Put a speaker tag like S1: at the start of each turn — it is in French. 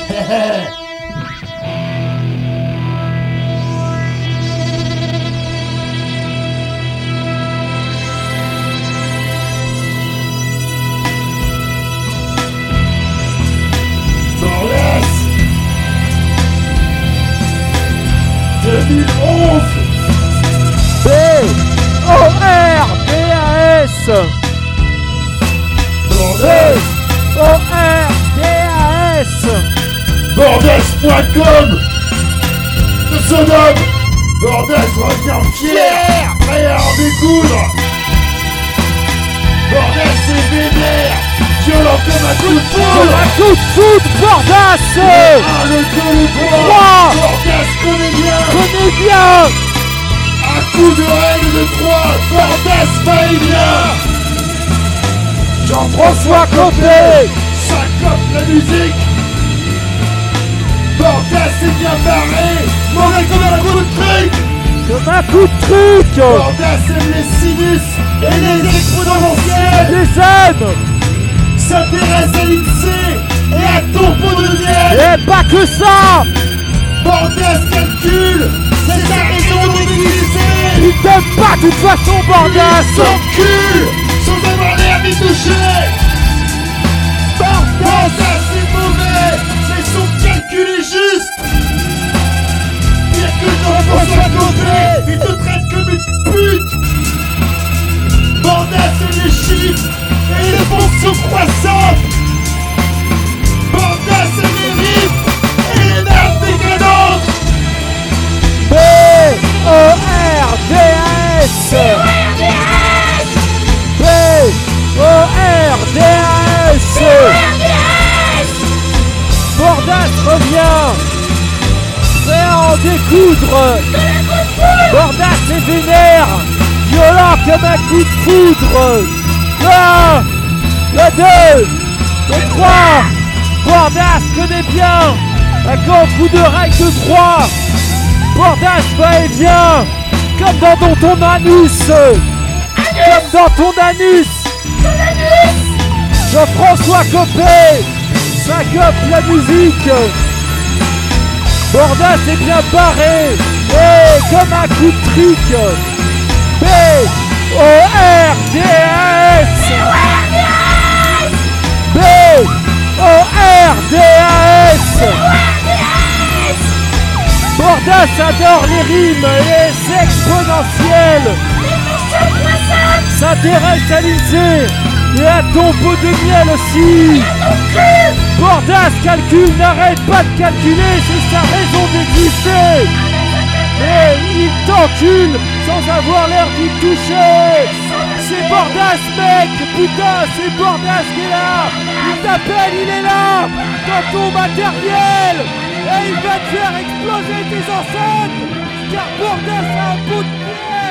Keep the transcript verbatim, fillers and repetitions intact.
S1: deux mille onze
S2: B O R D A S
S1: Bordes
S2: B O R D A S
S1: Bordes point com de Sodome. Bordes revient fier, prêt à en découdre. Bordes est vénère, violent comme un coup de foudre.
S2: Un coup de foudre, Bordas
S1: Ah, le deux, le trois,
S2: Trois.
S1: Bordes connaît bien.
S2: Connais bien.
S1: Un coup de règle de trois, Bordes va-et-vient.
S2: Jean-François Copé
S1: Syncope la musique. Bordas est bien barré, mauvais comme un coup de truc.
S2: comme un coup de truc.
S1: Bordas aime les sinus et les exponentiels.
S2: Les ânes.
S1: S'intéresse à l'INSEE et à ton pot de miel.
S2: Et pas que ça.
S1: Bordas calcule, c'est sa raison d'exister.
S2: Il t'aime pas de toute façon, Bordas.
S1: S'encule sans avoir l'air d'y toucher. Bordas est mauvais, mais son calcul est juste. Pire que Jean-François Copé, il te traite comme une pute. Bordas aime les chiffres et les fonctions croissantes. Bordas aime les riffs et les merdes décadentes.
S2: B O R D A S B O R D A S Bordas revient, prêt à en découdre. Bordas est vénère, violent comme un coup de foudre. Le un, le deux, le trois. Bordas connaît bien un grand coup de règle de trois. Bordas va et vient, comme dans ton, ton anus. Comme dans ton anus. Jean-François Copé syncope la musique. Bordas est bien barré, et comme un coup de truc. B O R D A S B O R D A S Bordas adore les rimes et les exponentielles. S'intéresse à l'INSEE et à ton pot de miel aussi. Bordas calcule, n'arrête pas de calculer, c'est sa raison d'exister. Et il t'encule sans avoir l'air d'y toucher. C'est Bordas, mec, putain, c'est Bordas qui est là. Il t'appelle, il est là, dans ton matériel. Et il va te faire exploser tes enceintes, car Bordas a un bout de miel.